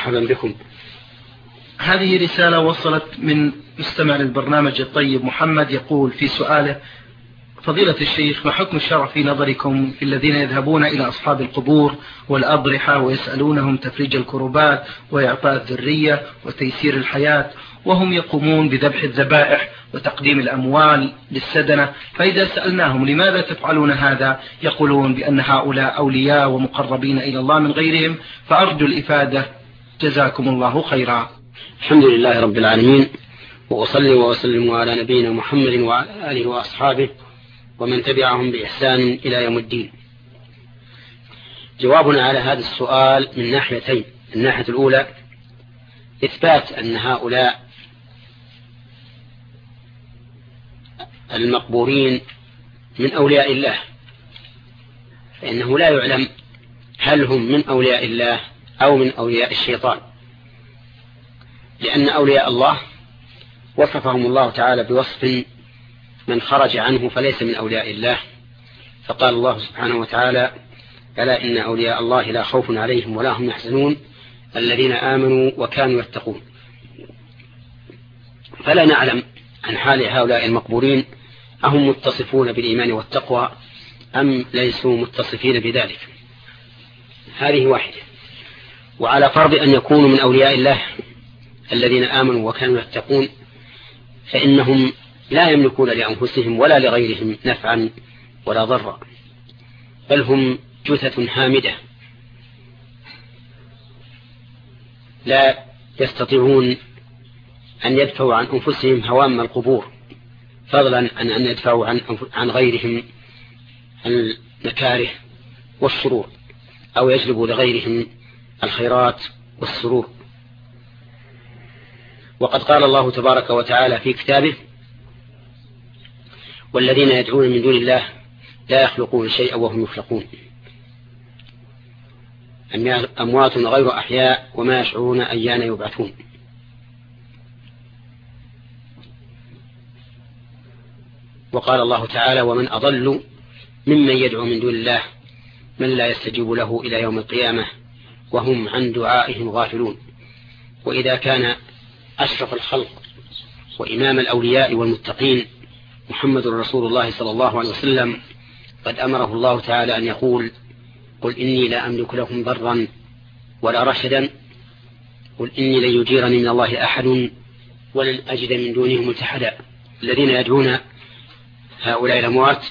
مرحبا بكم. هذه رسالة وصلت من مستمع للبرنامج الطيب محمد، يقول في سؤاله: فضيلة الشيخ، ما حكم الشرع في نظركم في الذين يذهبون إلى أصحاب القبور والأضرحة ويسألونهم تفريج الكربات وإعطاء الذرية وتيسير الحياة، وهم يقومون بذبح الذبائح وتقديم الأموال للسدنة، فإذا سألناهم لماذا تفعلون هذا يقولون بأن هؤلاء أولياء ومقربين إلى الله من غيرهم، فأرجو الإفادة جزاكم الله خيرا. الحمد لله رب العالمين، وأصلي وأسلم على نبينا محمد وعلى آله وأصحابه ومن تبعهم بإحسان إلى يوم الدين. جوابنا على هذا السؤال من ناحيتين: الناحية الأولى إثبات أن هؤلاء المقبورين من أولياء الله، فإنه لا يعلم هل هم من أولياء الله أو من أولياء الشيطان، لأن أولياء الله وصفهم الله تعالى بوصف من خرج عنه فليس من أولياء الله، فقال الله سبحانه وتعالى: ألا إن أولياء الله لا خوف عليهم ولا هم يحزنون الذين آمنوا وكانوا يتقون. فلا نعلم عن حال هؤلاء المقبورين أهم متصفون بالإيمان والتقوى أم ليسوا متصفين بذلك. هذه واحدة. وعلى فرض أن يكونوا من أولياء الله الذين آمنوا وكانوا يتقون، فإنهم لا يملكون لأنفسهم ولا لغيرهم نفعا ولا ضرا، بل هم جثث هامدة لا يستطيعون أن يدفعوا عن أنفسهم هوام القبور، فضلا عن أن يدفعوا عن غيرهم المكاره والشرور، أو يجلبوا لغيرهم الخيرات والسرور. وقد قال الله تبارك وتعالى في كتابه: والذين يدعون من دون الله لا يخلقون شيئا وهم يخلقون، أموات غير أحياء وما يشعرون أيان يبعثون. وقال الله تعالى: ومن أضل ممن يدعو من دون الله من لا يستجيب له إلى يوم القيامة وهم عن دعائهم غافلون. وإذا كان أشرف الخلق وإمام الأولياء والمتقين محمد رسول الله صلى الله عليه وسلم قد أمره الله تعالى أن يقول: قل إني لا أملك لكم ضرا ولا رشدا، قل إني لن يجيرني من الله أحد ولن أجد من دونه ملتحدا. الذين يدعون هؤلاء الأموات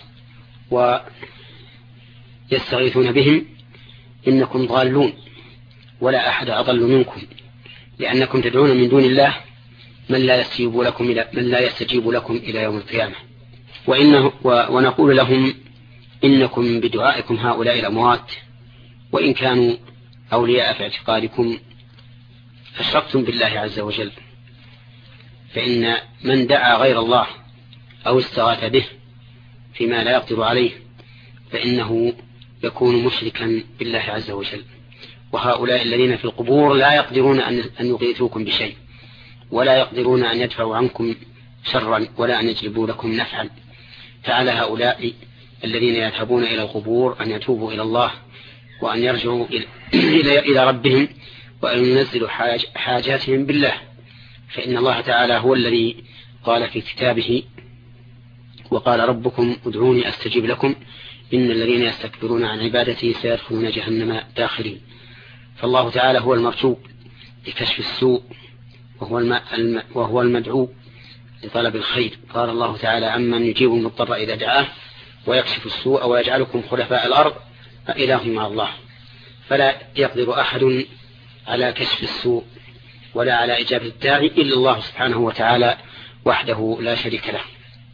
ويستغيثون بهم إنكم ضالون ولا أحد أضل منكم، لأنكم تدعون من دون الله من لا يستجيب لكم إلى يوم القيامة. ونقول لهم: إنكم بدعائكم هؤلاء الأموات وإن كانوا أولياء في اعتقادكم أشركتم بالله عز وجل، فإن من دعا غير الله أو استغاث به فيما لا يقدر عليه فإنه يكون مشركا بالله عز وجل. وهؤلاء الذين في القبور لا يقدرون أن يغيثوكم بشيء، ولا يقدرون أن يدفعوا عنكم شرا ولا أن يجلبوا لكم نفعا. فعلى هؤلاء الذين يذهبون إلى القبور أن يتوبوا إلى الله وأن يرجعوا إلى ربهم وأن ينزلوا حاجاتهم بالله، فإن الله تعالى هو الذي قال في كتابه: وقال ربكم ادعوني أستجيب لكم إن الذين يستكبرون عن عبادتي سيدخلون جهنم داخرين. فالله تعالى هو المرجو لكشف السوء وهو المدعو لطلب الخير. قال الله تعالى: أمن يجيب المضطر إذا دعاه ويكشف السوء ويجعلكم خلفاء الأرض أإله مع الله. فلا يقدر أحد على كشف السوء ولا على إجابة الداعي إلا الله سبحانه وتعالى وحده لا شريك له.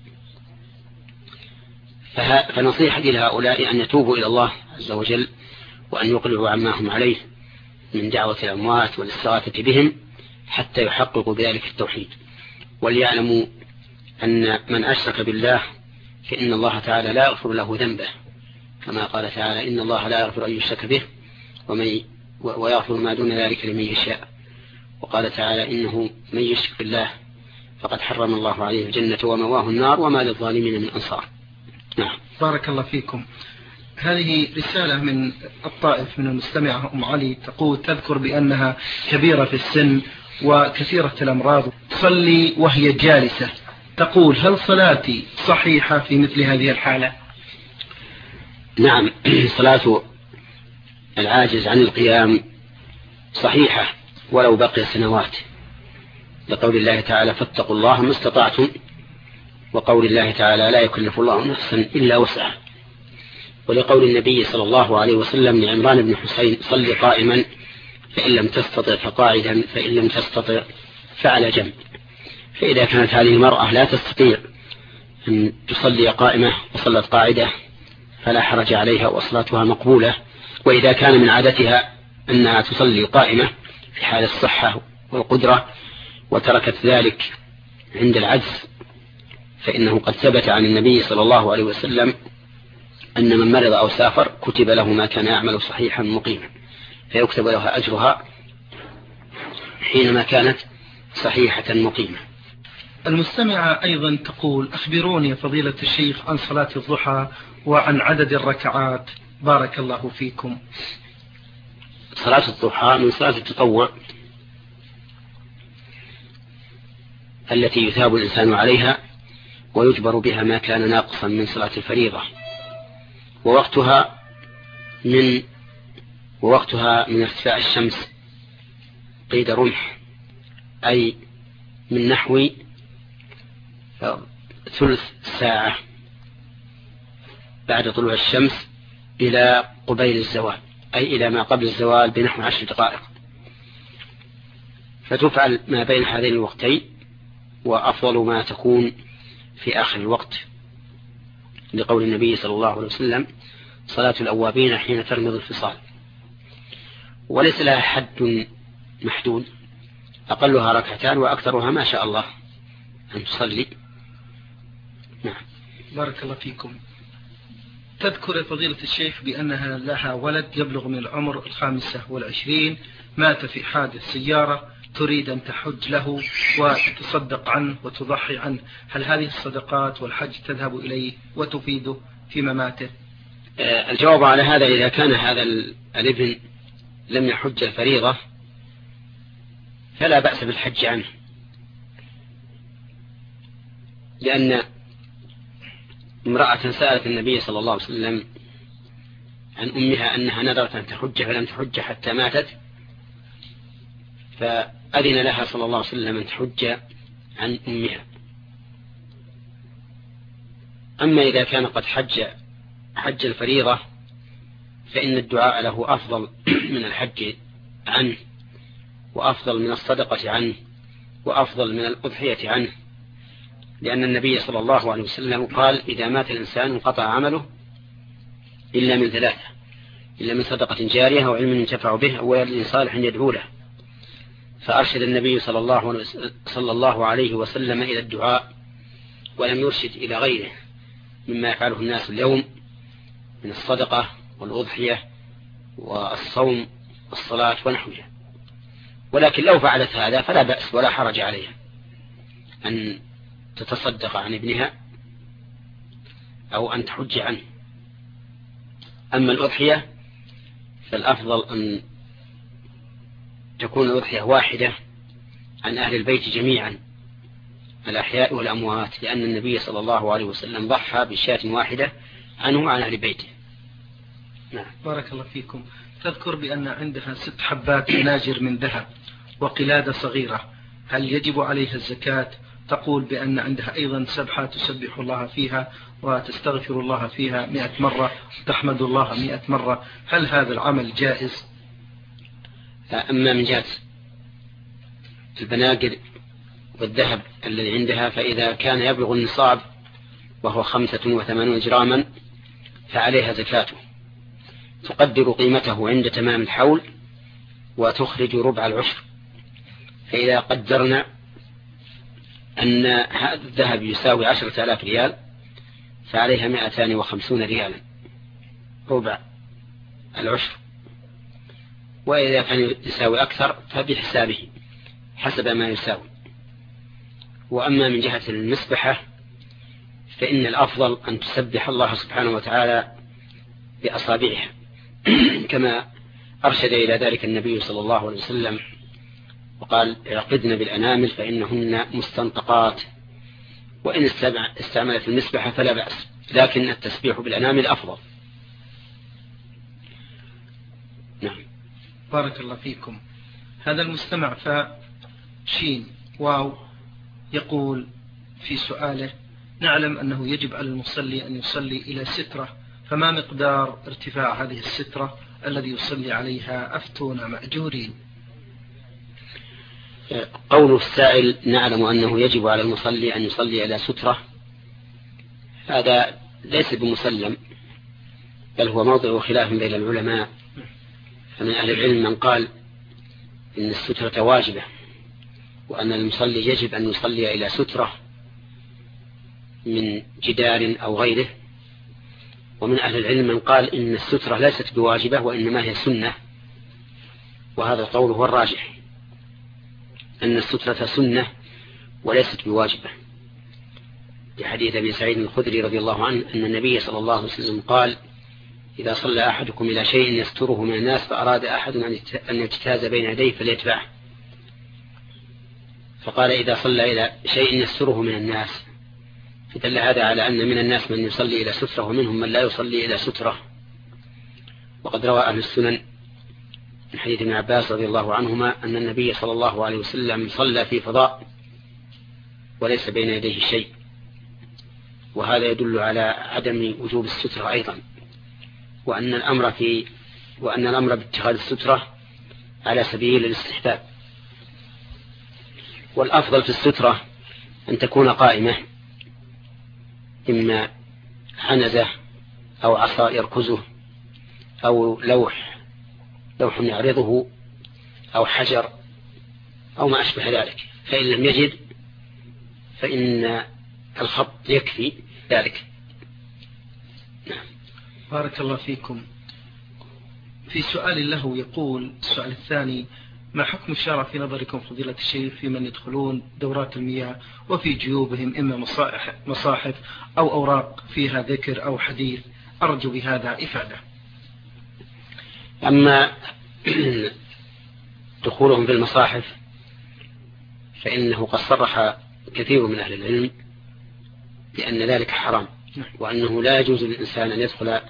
فنصيحتي لهؤلاء أن يتوبوا إلى الله عز وجل وأن يقلعوا عما هم عليه من دعوة الأموات والاستغاثة بهم حتى يحققوا بذلك التوحيد، وليعلموا أن من أشرك بالله فإن الله تعالى لا يغفر له ذنبه، كما قال تعالى: إن الله لا يغفر أن يشرك به ويغفر ما دون ذلك لمن يشاء. وقال تعالى: إنه من يشرك بالله فقد حرم الله عليه الجنة ومواه النار وما للظالمين من أنصار. نعم. بارك الله فيكم. هذه رسالة من الطائف من المستمعة أم علي تقول: تذكر بأنها كبيرة في السن وكثيرة الأمراض، تصلي وهي جالسة، تقول: هل صلاتي صحيحة في مثل هذه الحالة؟ نعم، صلاة العاجز عن القيام صحيحة ولو بقي سنوات، لقول الله تعالى: فاتقوا الله ما استطعتم، وقول الله تعالى: لا يكلف الله نفسا إلا وسعها، ولقول النبي صلى الله عليه وسلم لعمران بن حسين: صل قائما فإن لم تستطع فقاعدا فإن لم تستطع فعلى جنب. فإذا كانت هذه المرأة لا تستطيع أن تصلي قائمة وصلت قاعدة فلا حرج عليها وصلاتها مقبولة. وإذا كان من عادتها أنها تصلي قائمة في حال الصحة والقدرة وتركت ذلك عند العجز، فإنه قد ثبت عن النبي صلى الله عليه وسلم أن من مرض أو سافر كتب له ما كان يعمل صحيحا مقيما، فيكتب لها أجرها حينما كانت صحيحة مقيمة. المستمعة أيضا تقول: أخبروني يا فضيلة الشيخ عن صلاة الضحى وعن عدد الركعات، بارك الله فيكم. صلاة الضحى من صلاة التطوع التي يثاب الإنسان عليها ويجبر بها ما كان ناقصا من صلاة الفريضة، ووقتها من ارتفاع الشمس قيد رمح، أي من نحو ثلث ساعة بعد طلوع الشمس إلى قبيل الزوال، أي إلى ما قبل الزوال بنحو 10 دقائق، فتفعل ما بين هذين الوقتين، وأفضل ما تكون في آخر الوقت، لقول النبي صلى الله عليه وسلم: صلاة الأوابين حين ترمض الفصال. وليس لها حد محدود، أقلها ركعتان وأكثرها ما شاء الله أن تصلي. نعم، بارك الله فيكم. تذكر فضيلة الشيخ بأنها لها ولد يبلغ من العمر 25، مات في حادث سيارة، تريد أن تحج له وتصدق عنه وتضحي عنه، هل هذه الصدقات والحج تذهب إليه وتفيده في مماته؟ الجواب على هذا: إذا كان هذا الابن لم يحج الفريضة فلا بأس بالحج عنه، لأن امرأة سألت النبي صلى الله عليه وسلم عن أمها أنها نذرت أن تحج فلم تحج حتى ماتت، فأذن لها صلى الله عليه وسلم أن تحج عن أمها. أما إذا كان قد حج الفريضة فإن الدعاء له أفضل من الحج عنه، وأفضل من الصدقة عنه، وأفضل من الأضحية عنه، لأن النبي صلى الله عليه وسلم قال: إذا مات الإنسان انقطع عمله إلا من 3: إلا من صدقة جارية أو علم ينتفع به أو ولد صالح يدعو له. فأرشد النبي صلى الله عليه وسلم إلى الدعاء، ولم يرشد إلى غيره مما يفعله الناس اليوم من الصدقة والأضحية والصوم والصلاة ونحوها. ولكن لو فعلت هذا فلا بأس ولا حرج عليها أن تتصدق عن ابنها أو أن تحج عنه. أما الأضحية فالأفضل أن تكون الأضحية واحدة عن أهل البيت جميعا، الأحياء والأموات، لأن النبي صلى الله عليه وسلم ضحى بشاة واحدة عنه وعن أهل بيته. نعم، بارك الله فيكم. تذكر بأن عندها 6 حبات مناجر من ذهب وقلادة صغيرة، هل يجب عليها الزكاة؟ تقول بأن عندها أيضا سبحة تسبح الله فيها وتستغفر الله فيها 100 مرة وتحمد الله 100 مرة، هل هذا العمل جائز؟ أما من جهة البناجر والذهب الذي عندها، فإذا كان يبلغ النصاب وهو 85 جراما فعليها زكاته، تقدر قيمته عند تمام الحول وتخرج ربع العشر. فإذا قدرنا أن هذا الذهب يساوي 10,000 ريال فعليها 250 ريالا ربع العشر، وإذا كان يساوي أكثر فبحسابه حسب ما يساوي. وأما من جهة المسبحة فإن الأفضل أن تسبح الله سبحانه وتعالى بأصابعها كما أرشد إلى ذلك النبي صلى الله عليه وسلم وقال اعقدن بالأنامل فإنهن مستنطقات، وإن استعملت المسبحة فلا بأس، لكن التسبيح بالأنامل أفضل. نعم. بارك الله فيكم. هذا المستمع فشين واو يقول في سؤاله: نعلم أنه يجب على المصلي أن يصلي إلى سترة، فما مقدار ارتفاع هذه السترة الذي يصلي عليها؟ أفتونا مأجورين. قول السائل نعلم أنه يجب على المصلي أن يصلي إلى سترة، هذا ليس بمسلم، بل هو موضع خلاف بين العلماء. فمن أهل العلم من قال إن السترة واجبة وأن المصلي يجب أن يصلي إلى سترة من جدار أو غيره، ومن أهل العلم من قال إن السترة ليست بواجبة وإنما هي سنة، وهذا القول هو الراجح، أن السترة سنة وليست بواجبة، لحديث أبي سعيد الخدري رضي الله عنه أن النبي صلى الله عليه وسلم قال: إذا صلى أحدكم إلى شيء يستره من الناس فأراد أحد أن يجتاز بين يديه فليتبعه. فقال إذا صلى إلى شيء يستره من الناس، فدل هذا على أن من الناس من يصلي إلى سترة ومنهم من لا يصلي إلى سترة. وقد روى أهل السنن من حديث ابن عباس رضي الله عنهما أن النبي صلى الله عليه وسلم صلى في فضاء وليس بين يديه شيء، وهذا يدل على عدم وجوب السترة أيضا، وأن الأمر باتخاذ السترة على سبيل الاستحباب. والأفضل في السترة أن تكون قائمة، إما عنزة أو عصا يركزه أو لوح يعرضه أو حجر أو ما أشبه ذلك، فإن لم يجد فإن الخط يكفي ذلك. نعم. بارك الله فيكم. في سؤال له يقول السؤال الثاني: ما حكم الشرع في نظركم فضيلة الشيخ في من يدخلون دورات المياه وفي جيوبهم إما مصاحف أو أوراق فيها ذكر أو حديث؟ أرجو بهذا إفادة. أما دخولهم في المصاحف فإنه قد صرح كثير من أهل العلم بأن ذلك حرام، وأنه لا يجوز للإنسان أن يدخل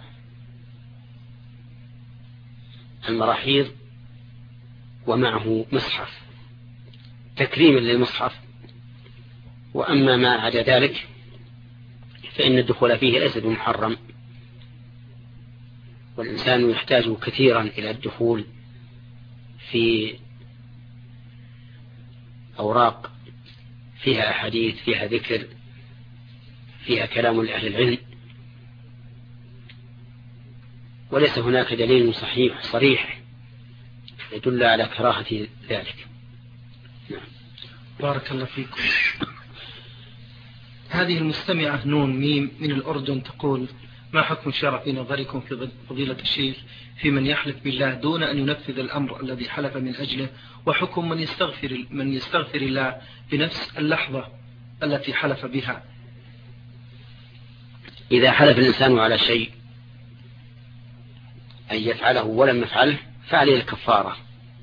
المراحيض ومعه مصحف تكريما للمصحف. وأما ما عدا ذلك فإن الدخول فيه ليس بمحرم، والإنسان يحتاج كثيرا إلى الدخول في أوراق فيها أحاديث، فيها ذكر، فيها كلام لأهل العلم، وليس هناك دليل صريح يدل على كراهة ذلك. نعم. بارك الله فيكم. هذه المستمعة نون ميم من الأردن تقول: ما حكم الشرع في نظركم في فضيلة الشيخ في من يحلف بالله دون أن ينفذ الأمر الذي حلف من أجله، وحكم من يستغفر الله بنفس اللحظة التي حلف بها؟ إذا حلف الإنسان على شيء أن يفعله ولم يفعله فعليه الكفارة،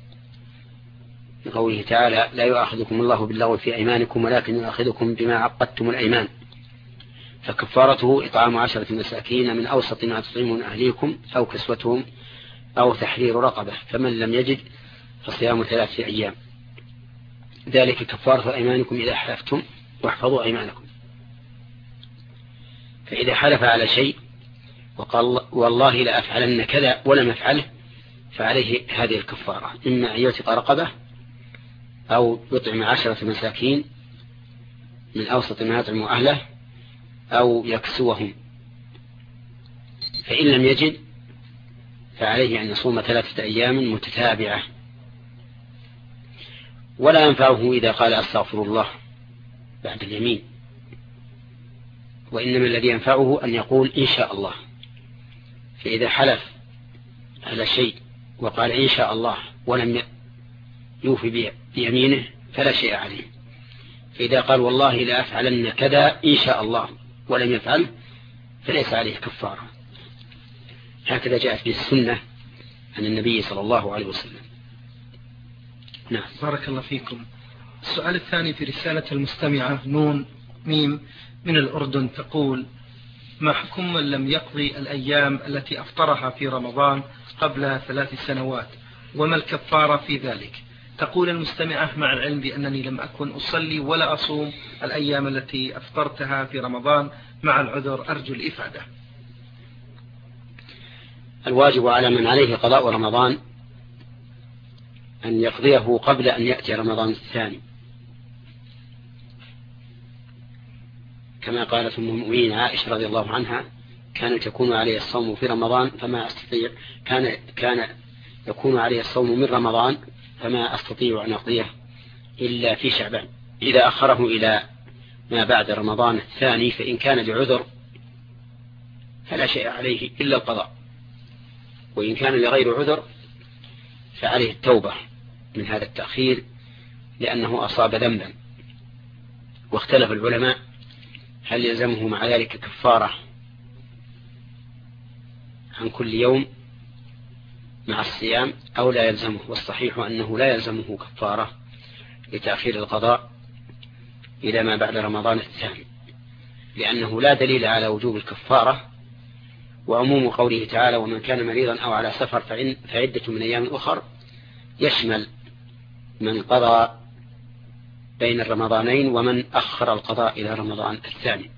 لقوله تعالى: لا يؤاخذكم الله باللغو في أيمانكم ولكن يؤاخذكم بما عقدتم الأيمان، فكفارته إطعام 10 مساكين من أوسط ما تطعمون أهليكم أو كسوتهم أو تحرير رقبة، فمن لم يجد فصيام 3 أيام، ذلك كفارة أيمانكم إذا حلفتم واحفظوا أيمانكم. فإذا حلف على شيء وقال والله لا أفعلن كذا ولم يفعله فعليه هذه الكفارة، إما أن يعتق رقبة أو يطعم 10 مساكين من أوسط ما يطعم أهله أو يكسوهم، فإن لم يجد فعليه أن يصوم 3 أيام متتابعة. ولا ينفعه إذا قال أستغفر الله بعد اليمين، وإنما الذي ينفعه أن يقول إن شاء الله. فإذا حلف على شيء وقال إن شاء الله ولم يوفي بيمينه فلا شيء عليه. فإذا قال والله لا أفعلن كذا إن شاء الله ولم يفعل فليس عليه كفارة. هكذا جاءت به السنة عن النبي صلى الله عليه وسلم. نعم. بارك الله فيكم. السؤال الثاني في رسالة المستمعة نون ميم من الأردن تقول: ما حكم من لم يقضي الأيام التي أفطرها في رمضان قبل 3 سنوات، وما الكفارة في ذلك؟ تقول المستمعة: مع العلم بأنني لم أكن أصلي ولا أصوم الأيام التي أفطرتها في رمضان مع العذر، أرجو الإفادة. الواجب على من عليه قضاء رمضان أن يقضيه قبل أن يأتي رمضان الثاني، كما قالت أم المؤمنين عائشة رضي الله عنها: كان يكون عليه الصوم في رمضان فما أستطيع كان يكون عليه الصوم من رمضان فما أستطيع أن أقضيه إلا في شعبان. إذا أخره إلى ما بعد رمضان الثاني فإن كان لعذر فلا شيء عليه إلا القضاء، وإن كان لغير عذر فعليه التوبة من هذا التأخير لأنه أصاب ذنبا. واختلف العلماء هل يلزمه مع ذلك كفارة عن كل يوم مع الصيام أو لا يلزمه، والصحيح أنه لا يلزمه كفارة لتأخير القضاء إلى ما بعد رمضان الثاني، لأنه لا دليل على وجوب الكفارة. وعموم قوله تعالى: ومن كان مريضا أو على سفر فعدة من أيام أخر يشمل من قضى بين الرمضانين ومن أخر القضاء إلى رمضان الثاني.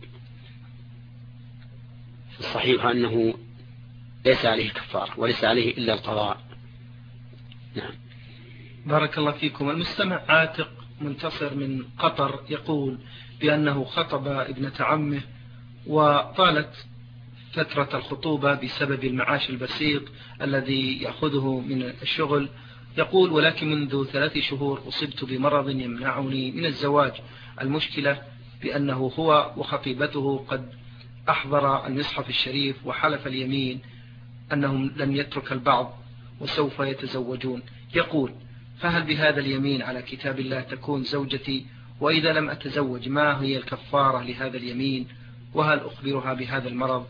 الصحيح أنه ليس عليه كفارة وليس عليه إلا القضاء. نعم. بارك الله فيكم. المستمع عاتق منتصر من قطر يقول بأنه خطب ابنة عمه وطالت فترة الخطوبة بسبب المعاش البسيط الذي يأخذه من الشغل. يقول: ولكن منذ 3 شهور أصبت بمرض يمنعني من الزواج. المشكلة بأنه هو وخطيبته قد أحضر المصحف الشريف وحلف اليمين أنهم لن يترك البعض وسوف يتزوجون. يقول: فهل بهذا اليمين على كتاب الله تكون زوجتي؟ وإذا لم أتزوج ما هي الكفارة لهذا اليمين؟ وهل أخبرها بهذا المرض؟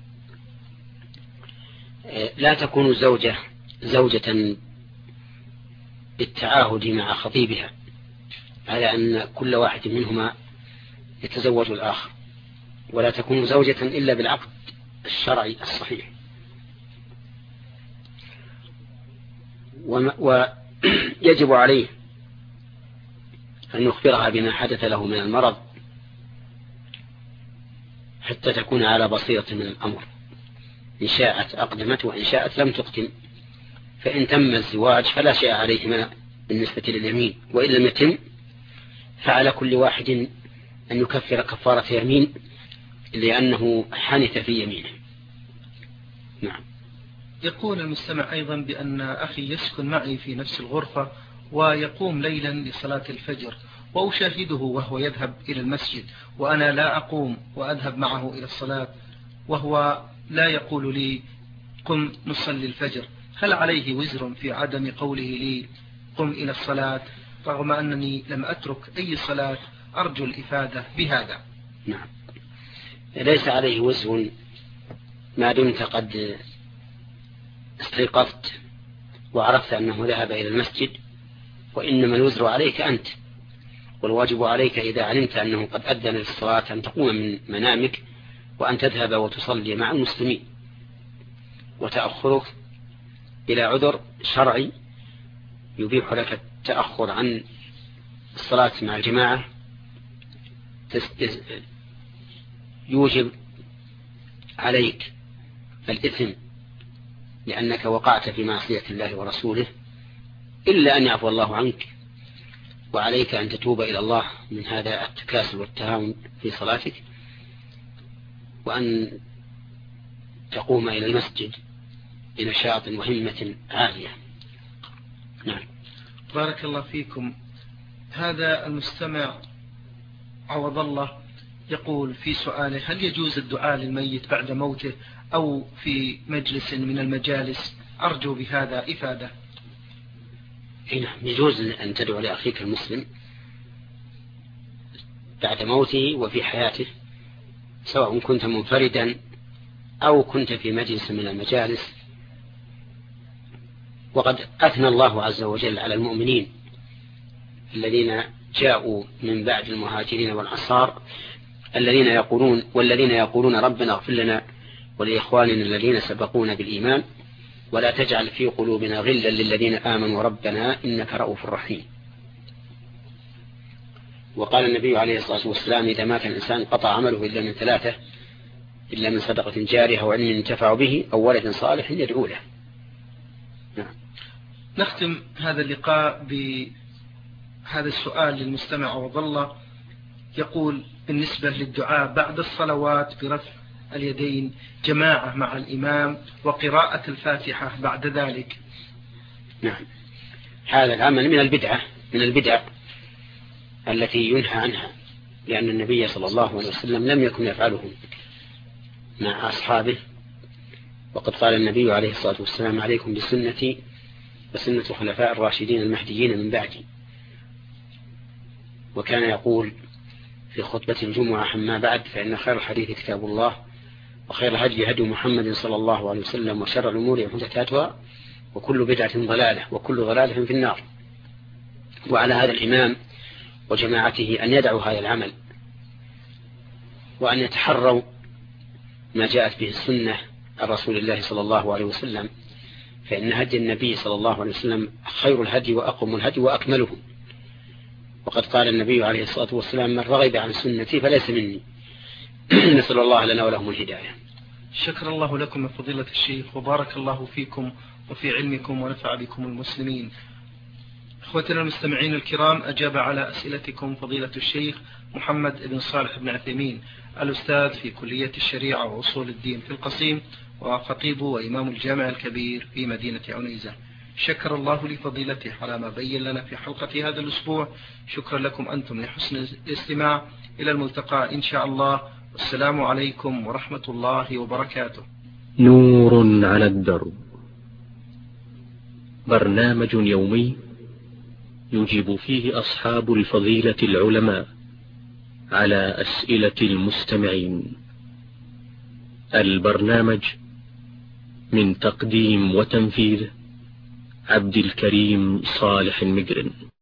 لا تكون زوجة بالتعاهد مع خطيبها على أن كل واحد منهما يتزوج الآخر، ولا تكون زوجة إلا بالعقد الشرعي الصحيح. ويجب عليه أن يخبرها بما حدث له من المرض حتى تكون على بصيرة من الأمر، إن شاءت أقدمت وإن شاءت لم تقدم. فإن تم الزواج فلا شيء عليهما بالنسبة لليمين، وإن لم يتم فعلى كل واحد أن يكفر كفارة يمين لأنه حنث في يمينه. نعم. يقول المستمع أيضا بأن أخي يسكن معي في نفس الغرفة ويقوم ليلا لصلاة الفجر، وأشاهده وهو يذهب إلى المسجد وأنا لا أقوم وأذهب معه إلى الصلاة، وهو لا يقول لي قم نصلي الفجر. هل عليه وزر في عدم قوله لي قم إلى الصلاة رغم أنني لم أترك أي صلاة؟ أرجو الإفادة بهذا. نعم، ليس عليه وزر ما دمت قد استيقظت وعرفت أنه ذهب إلى المسجد، وإنما الوزر عليك أنت، والواجب عليك إذا علمت أنه قد أذن للصلاة أن تقوم من منامك وأن تذهب وتصلي مع المسلمين. وتأخرك إلى عذر شرعي يبيح لك التأخر عن الصلاة مع الجماعة يوجب عليك الإثم لأنك وقعت في معصية الله ورسوله، إلا أن يعفو الله عنك، وعليك أن تتوب إلى الله من هذا التكاسل والتهاون في صلاتك، وأن تقوم إلى المسجد بنشاط وهمة عالية. نعم. بارك الله فيكم. هذا المستمع عوض الله يقول في سؤاله: هل يجوز الدعاء للميت بعد موته أو في مجلس من المجالس؟ أرجو بهذا إفادة. نعم، يجوز أن تدعو لأخيك المسلم بعد موته وفي حياته، سواء كنت منفردا أو كنت في مجلس من المجالس وقد أثنى الله عز وجل على المؤمنين الذين جاءوا من بعد المهاجرين والأنصار والذين يقولون ربنا اغفر لنا ولإخواننا الذين سبقونا بالإيمان ولا تجعل في قلوبنا غلا للذين آمنوا ربنا إنك رؤوف رحيم. وقال النبي عليه الصلاة والسلام إذا مات الإنسان قطع عمله إلا من ثلاثة: إلا من صدقة جارية وعلم ينتفع به أو ولد صالح يدعو له. نعم. نختم هذا اللقاء بهذا السؤال للمستمع وظل يقول: بالنسبة للدعاء بعد الصلوات برفع اليدين جماعة مع الإمام وقراءة الفاتحة بعد ذلك. نعم، هذا العمل من البدع التي ينهى عنها، لأن النبي صلى الله عليه وسلم لم يكن يفعله مع أصحابه. وقد قال النبي عليه الصلاة والسلام: عليكم بسنتي وسنة الخلفاء الراشدين المهديين من بعدي. وكان يقول في خطبة الجمعة: أما بعد فإن خير الحديث كتاب الله وخير الهدي هدي محمد صلى الله عليه وسلم وشر الأمور محدثاتها وكل بدعة ضلالة وكل ضلالة في النار. وعلى هذا الإمام وجماعته أن يدعوا هذا العمل وأن يتحروا ما جاءت به السنة عن رسول الله صلى الله عليه وسلم، فإن هدي النبي صلى الله عليه وسلم خير الهدي وأقوم الهدي وأكمله. وقد قال النبي عليه الصلاة والسلام: من رغب عن سنتي فليس مني. نسأل الله لنا ولهم الهداية. شكر الله لكم من فضيلة الشيخ وبارك الله فيكم وفي علمكم ونفع بكم المسلمين. اخوتنا المستمعين الكرام، أجاب على أسئلتكم فضيلة الشيخ محمد بن صالح بن عثيمين، الأستاذ في كلية الشريعة وأصول الدين في القصيم وخطيب وإمام الجامع الكبير في مدينة عنيزة. شكر الله لفضيلته على ما بين لنا في حلقة هذا الأسبوع. شكرا لكم أنتم لحسن الاستماع. إلى الملتقى إن شاء الله، والسلام عليكم ورحمة الله وبركاته. نور على الدرب، برنامج يومي يجيب فيه أصحاب الفضيلة العلماء على أسئلة المستمعين. البرنامج من تقديم وتنفيذ عبد الكريم صالح المجرم.